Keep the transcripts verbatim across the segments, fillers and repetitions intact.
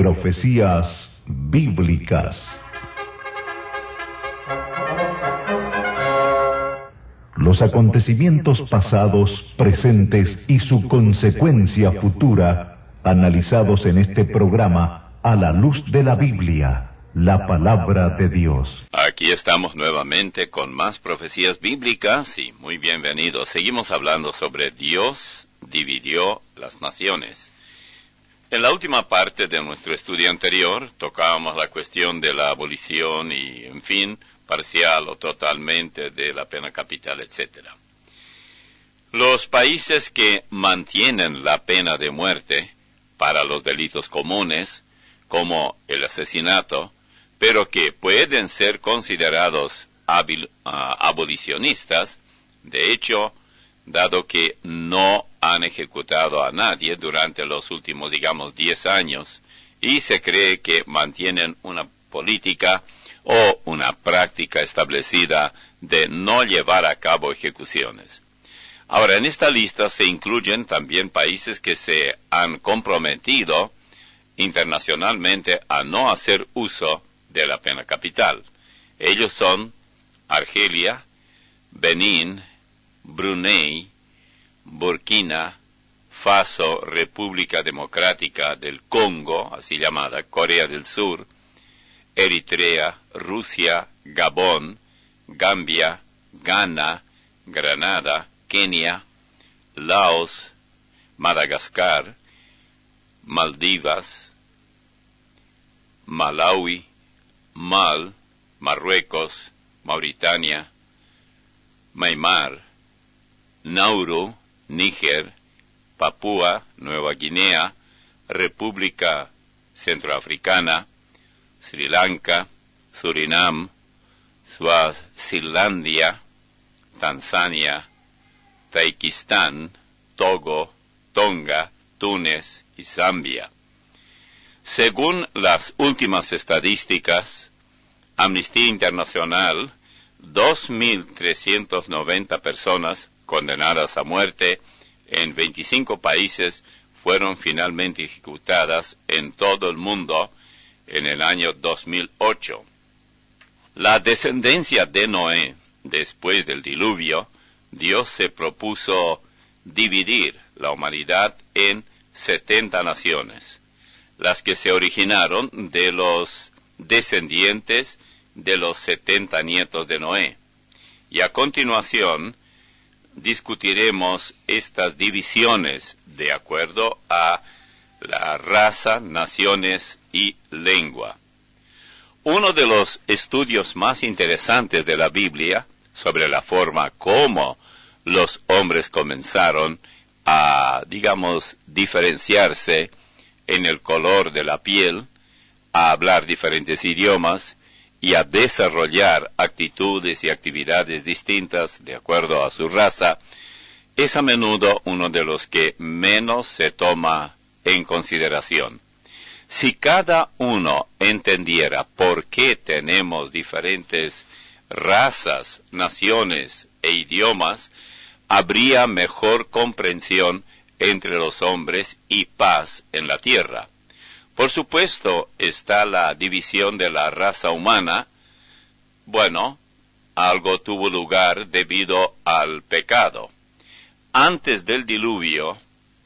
Profecías bíblicas. Los acontecimientos pasados, presentes y su consecuencia futura, analizados en este programa a la luz de la Biblia, la palabra de Dios. Aquí estamos nuevamente con más profecías bíblicas y muy bienvenidos. Seguimos hablando sobre Dios dividió las naciones. En la última parte de nuestro estudio anterior tocábamos la cuestión de la abolición y, en fin, parcial o totalmente de la pena capital, etcétera. Los países que mantienen la pena de muerte para los delitos comunes, como el asesinato, pero que pueden ser considerados abil, uh, abolicionistas, de hecho, dado que no han ejecutado a nadie durante los últimos, digamos, diez años, y se cree que mantienen una política o una práctica establecida de no llevar a cabo ejecuciones. Ahora, en esta lista se incluyen también países que se han comprometido internacionalmente a no hacer uso de la pena capital. Ellos son Argelia, Benín, Brunei, Burkina Faso, República Democrática del Congo, así llamada Corea del Sur, Eritrea, Rusia, Gabón, Gambia, Ghana, Granada, Kenia, Laos, Madagascar, Maldivas, Malawi, Mal, Marruecos, Mauritania, Myanmar, Nauru, Níger, Papúa Nueva Guinea, República Centroafricana, Sri Lanka, Surinam, Suazilandia, Tanzania, Tayikistán, Togo, Tonga, Túnez y Zambia. Según las últimas estadísticas, Amnistía Internacional, dos mil trescientas noventa personas condenadas a muerte en veinticinco países fueron finalmente ejecutadas en todo el mundo en el año dos mil ocho. La descendencia de Noé, después del diluvio, Dios se propuso dividir la humanidad en setenta naciones, las que se originaron de los descendientes de los setenta nietos de Noé. Y a continuación discutiremos estas divisiones de acuerdo a la raza, naciones y lengua. Uno de los estudios más interesantes de la Biblia sobre la forma como los hombres comenzaron a, digamos, diferenciarse en el color de la piel, a hablar diferentes idiomas y a desarrollar actitudes y actividades distintas de acuerdo a su raza, es a menudo uno de los que menos se toma en consideración. Si cada uno entendiera por qué tenemos diferentes razas, naciones e idiomas, habría mejor comprensión entre los hombres y paz en la tierra. Por supuesto, está la división de la raza humana. Bueno, algo tuvo lugar debido al pecado. Antes del diluvio,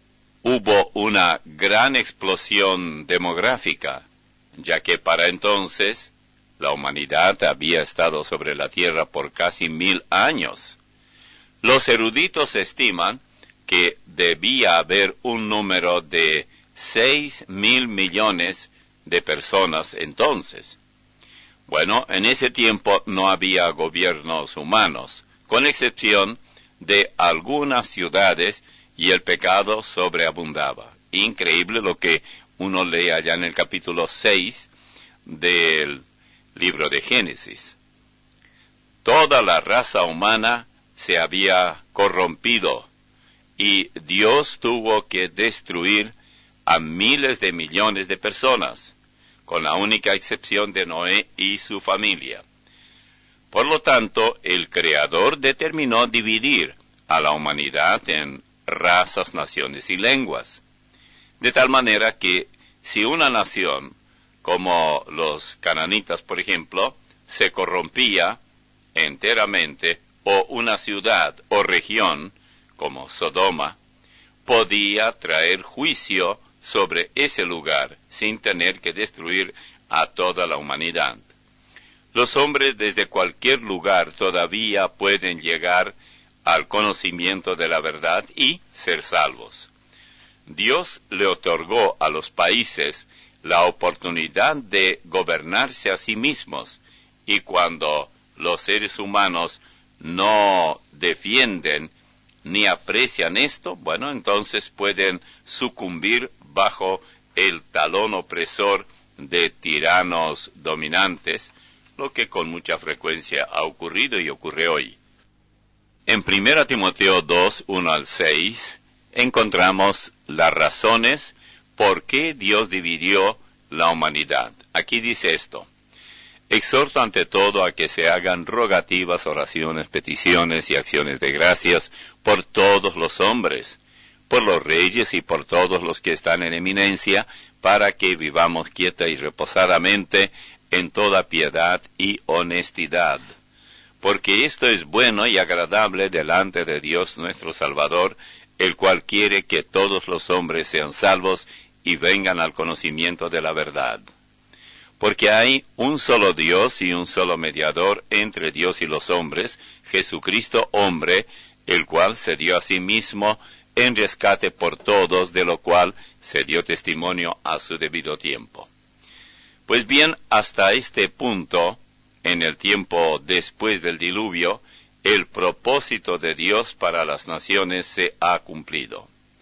hubo una gran explosión demográfica, ya que para entonces la humanidad había estado sobre la tierra por casi mil años. Los eruditos estiman que debía haber un número de seis mil millones de personas entonces. Bueno, en ese tiempo no había gobiernos humanos, con excepción de algunas ciudades, y el pecado sobreabundaba. Increíble lo que uno lee allá en el capítulo seis del libro de Génesis. Toda la raza humana se había corrompido y Dios tuvo que destruir a miles de millones de personas, con la única excepción de Noé y su familia. Por lo tanto, el Creador determinó dividir a la humanidad en razas, naciones y lenguas, de tal manera que si una nación, como los cananitas, por ejemplo, se corrompía enteramente, o una ciudad o región, como Sodoma, podía traer juicio sobre ese lugar sin tener que destruir a toda la humanidad. Los hombres desde cualquier lugar todavía pueden llegar al conocimiento de la verdad y ser salvos. Dios le otorgó a los países la oportunidad de gobernarse a sí mismos, y cuando los seres humanos no defienden ni aprecian esto, bueno, entonces pueden sucumbir bajo el talón opresor de tiranos dominantes, lo que con mucha frecuencia ha ocurrido y ocurre hoy. En primera Timoteo dos, uno al seis, encontramos las razones por qué Dios dividió la humanidad. Aquí dice esto: exhorto ante todo a que se hagan rogativas, oraciones, peticiones y acciones de gracias por todos los hombres, por los reyes y por todos los que están en eminencia, para que vivamos quieta y reposadamente en toda piedad y honestidad. Porque esto es bueno y agradable delante de Dios nuestro Salvador, el cual quiere que todos los hombres sean salvos y vengan al conocimiento de la verdad. Porque hay un solo Dios y un solo mediador entre Dios y los hombres, Jesucristo hombre, el cual se dio a sí mismo en rescate por todos, de lo cual se dio testimonio a su debido tiempo. Pues bien, hasta este punto, en el tiempo después del diluvio, el propósito de Dios para las naciones se ha cumplido.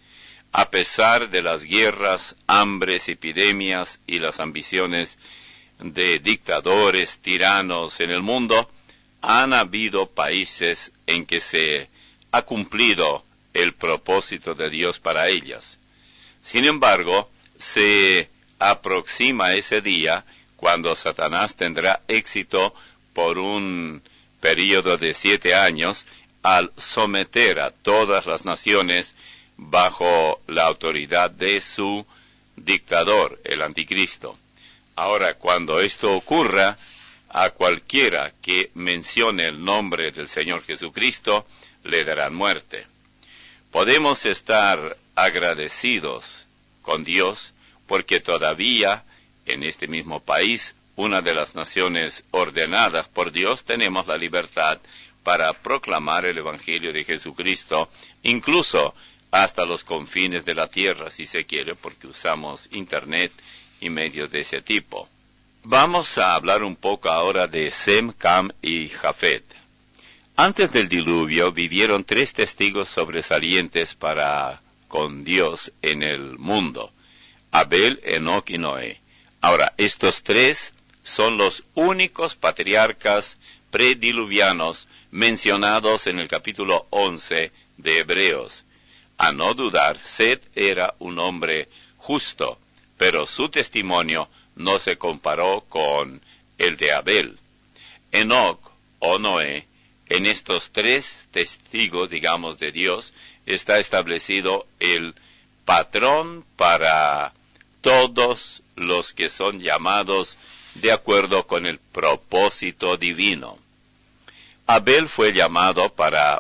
A pesar de las guerras, hambres, epidemias y las ambiciones de dictadores, tiranos en el mundo, han habido países en que se ha cumplido el propósito de Dios para ellas. Sin embargo, se aproxima ese día cuando Satanás tendrá éxito por un período de siete años al someter a todas las naciones bajo la autoridad de su dictador, el anticristo. Ahora, cuando esto ocurra, a cualquiera que mencione el nombre del Señor Jesucristo, le darán muerte. Podemos estar agradecidos con Dios porque todavía en este mismo país, una de las naciones ordenadas por Dios, tenemos la libertad para proclamar el Evangelio de Jesucristo, incluso hasta los confines de la tierra, si se quiere, porque usamos Internet y medios de ese tipo. Vamos a hablar un poco ahora de Sem, Cam y Jafet. Antes del diluvio vivieron tres testigos sobresalientes para con Dios en el mundo: Abel, Enoc y Noé. Ahora, estos tres son los únicos patriarcas prediluvianos mencionados en el capítulo once de Hebreos. A no dudar, Set era un hombre justo, pero su testimonio no se comparó con el de Abel. Enoc o Noé, en estos tres testigos, digamos, de Dios, está establecido el patrón para todos los que son llamados de acuerdo con el propósito divino. Abel fue llamado para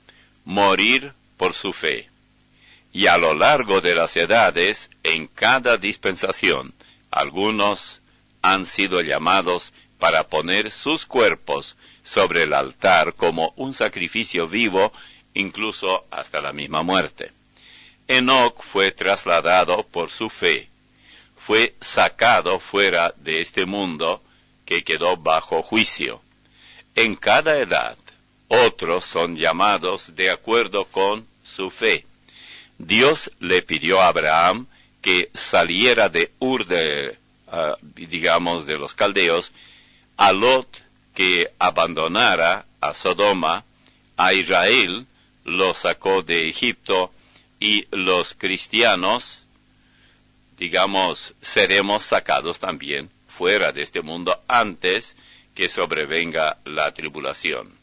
morir por su fe, y a lo largo de las edades, en cada dispensación, algunos han sido llamados para poner sus cuerpos sobre el altar como un sacrificio vivo, incluso hasta la misma muerte. Enoc fue trasladado por su fe, fue sacado fuera de este mundo que quedó bajo juicio. En cada edad, otros son llamados de acuerdo con su fe. Dios le pidió a Abraham que saliera de Ur de, uh, digamos, de los caldeos, a Lot que abandonara a Sodoma, a Israel lo sacó de Egipto, y los cristianos, digamos, seremos sacados también fuera de este mundo antes que sobrevenga la tribulación.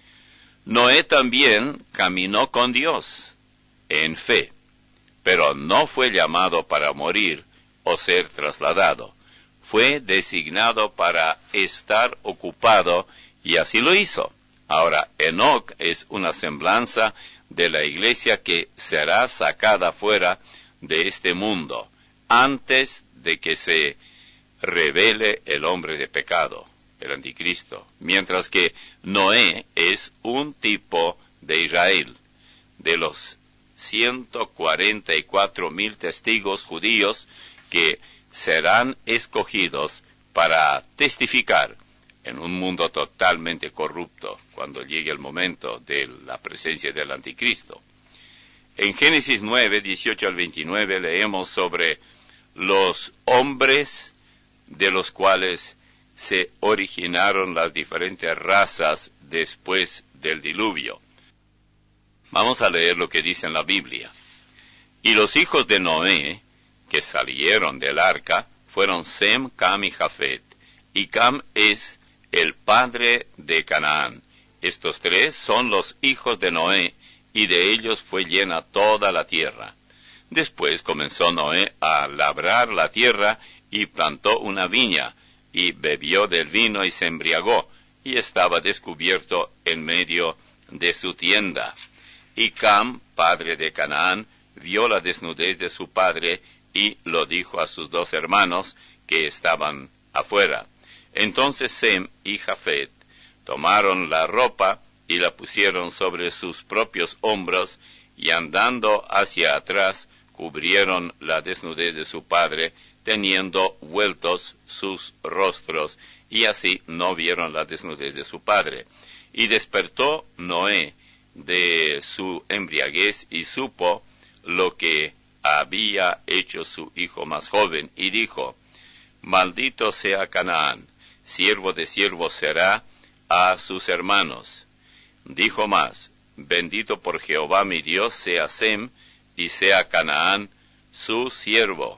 Noé también caminó con Dios en fe, pero no fue llamado para morir o ser trasladado. Fue designado para estar ocupado y así lo hizo. Ahora, Enoc es una semblanza de la iglesia que será sacada fuera de este mundo antes de que se revele el hombre de pecado, el anticristo, mientras que Noé es un tipo de Israel, de los ciento cuarenta y cuatro mil testigos judíos que serán escogidos para testificar en un mundo totalmente corrupto cuando llegue el momento de la presencia del anticristo. En Génesis nueve, dieciocho al veintinueve leemos sobre los hombres de los cuales se originaron las diferentes razas después del diluvio. Vamos a leer lo que dice en la Biblia. Y los hijos de Noé, que salieron del arca, fueron Sem, Cam y Jafet. Y Cam es el padre de Canaán. Estos tres son los hijos de Noé, y de ellos fue llena toda la tierra. Después comenzó Noé a labrar la tierra, y plantó una viña, y bebió del vino y se embriagó, y estaba descubierto en medio de su tienda. Y Cam, padre de Canaán, vio la desnudez de su padre, y lo dijo a sus dos hermanos que estaban afuera. Entonces Sem y Jafet tomaron la ropa y la pusieron sobre sus propios hombros, y andando hacia atrás cubrieron la desnudez de su padre, teniendo vueltos sus rostros, y así no vieron la desnudez de su padre. Y despertó Noé de su embriaguez y supo lo que había hecho su hijo más joven, y dijo: Maldito sea Canaán, siervo de siervos será a sus hermanos. Dijo más: Bendito por Jehová mi Dios sea Sem, y sea Canaán su siervo.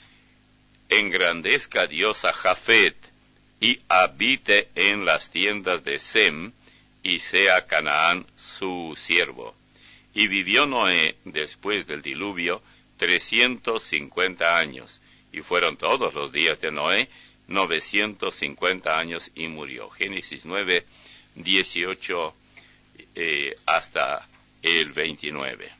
Engrandezca Dios a Jafet, y habite en las tiendas de Sem, y sea Canaán su siervo. Y vivió Noé después del diluvio trescientos cincuenta años, y fueron todos los días de Noé novecientos cincuenta años, y murió. Génesis nueve, dieciocho eh, hasta el veintinueve.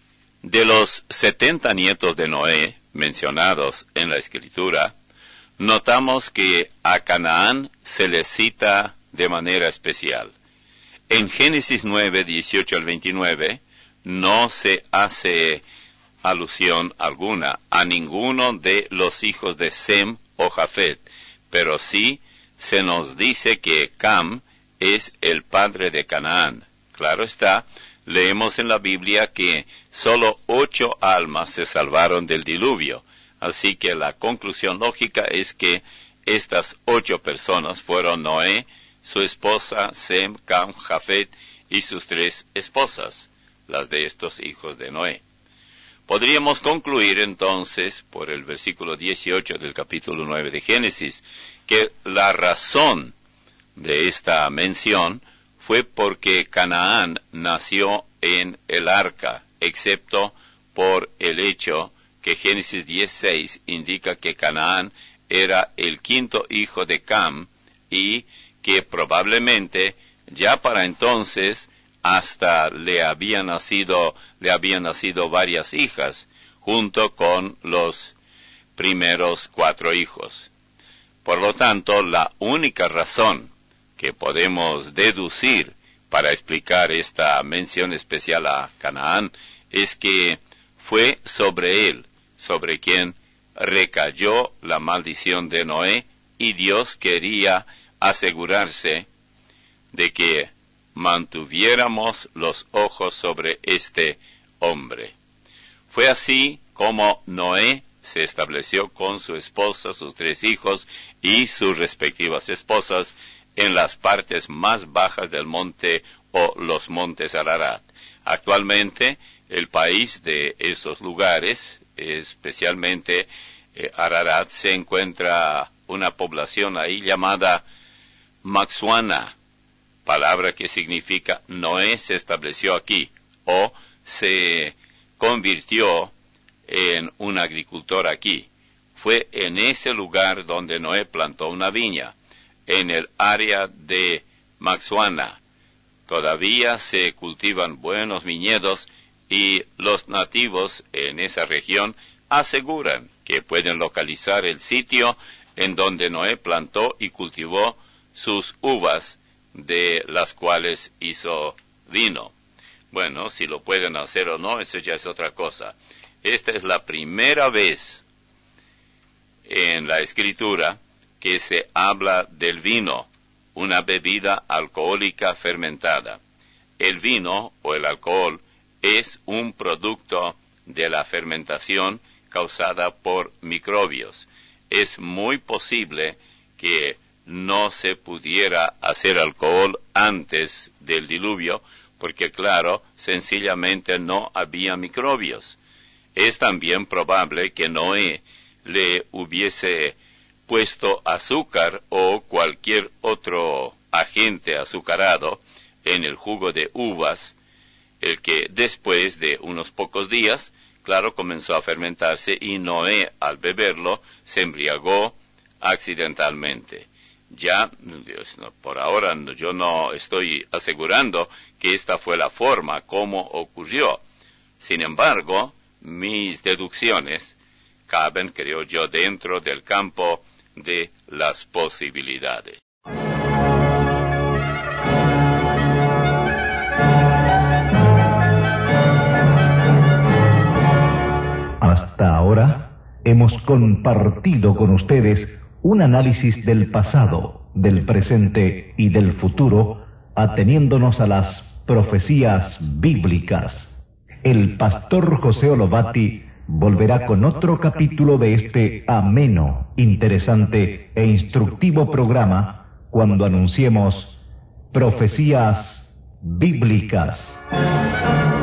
De los setenta nietos de Noé mencionados en la Escritura, notamos que a Canaán se le cita de manera especial. En Génesis nueve, dieciocho al veintinueve, no se hace alusión alguna a ninguno de los hijos de Sem o Jafet, pero sí se nos dice que Cam es el padre de Canaán. Claro está, leemos en la Biblia que solo ocho almas se salvaron del diluvio, así que la conclusión lógica es que estas ocho personas fueron Noé, su esposa, Sem, Cam, Jafet y sus tres esposas, las de estos hijos de Noé. Podríamos concluir entonces, por el versículo dieciocho del capítulo nueve de Génesis, que la razón de esta mención fue porque Canaán nació en el arca, excepto por el hecho que Génesis dieciséis indica que Canaán era el quinto hijo de Cam, y que probablemente ya para entonces hasta le habían nacido, le habían nacido varias hijas, junto con los primeros cuatro hijos. Por lo tanto, la única razón que podemos deducir para explicar esta mención especial a Canaán es que fue sobre él, sobre quien recayó la maldición de Noé, y Dios quería asegurarse de que mantuviéramos los ojos sobre este hombre. Fue así como Noé se estableció con su esposa, sus tres hijos y sus respectivas esposas en las partes más bajas del monte o los montes Ararat. Actualmente, el país de esos lugares, especialmente eh, Ararat, se encuentra una población ahí llamada Maxuana, palabra que significa Noé se estableció aquí, o se convirtió en un agricultor aquí. fue en ese lugar donde Noé plantó una viña, en el área de Maxuana. Todavía se cultivan buenos viñedos y los nativos en esa región aseguran que pueden localizar el sitio en donde Noé plantó y cultivó sus uvas, de las cuales hizo vino. Bueno, si lo pueden hacer o no, eso ya es otra cosa. Esta es la primera vez en la Escritura que se habla del vino, una bebida alcohólica fermentada. El vino o el alcohol es un producto de la fermentación causada por microbios. Es muy posible que no se pudiera hacer alcohol antes del diluvio, porque claro, sencillamente no había microbios. Es también probable que Noé le hubiese puesto azúcar o cualquier otro agente azucarado en el jugo de uvas, el que después de unos pocos días, claro, comenzó a fermentarse y Noé, al beberlo, se embriagó accidentalmente. Ya, Dios, no, por ahora yo no estoy asegurando que esta fue la forma como ocurrió. Sin embargo, mis deducciones caben, creo yo, dentro del campo de las posibilidades. Hasta ahora hemos compartido con ustedes un análisis del pasado, del presente y del futuro, ateniéndonos a las profecías bíblicas. El pastor José Olovati volverá con otro capítulo de este ameno, interesante e instructivo programa cuando anunciemos Profecías Bíblicas.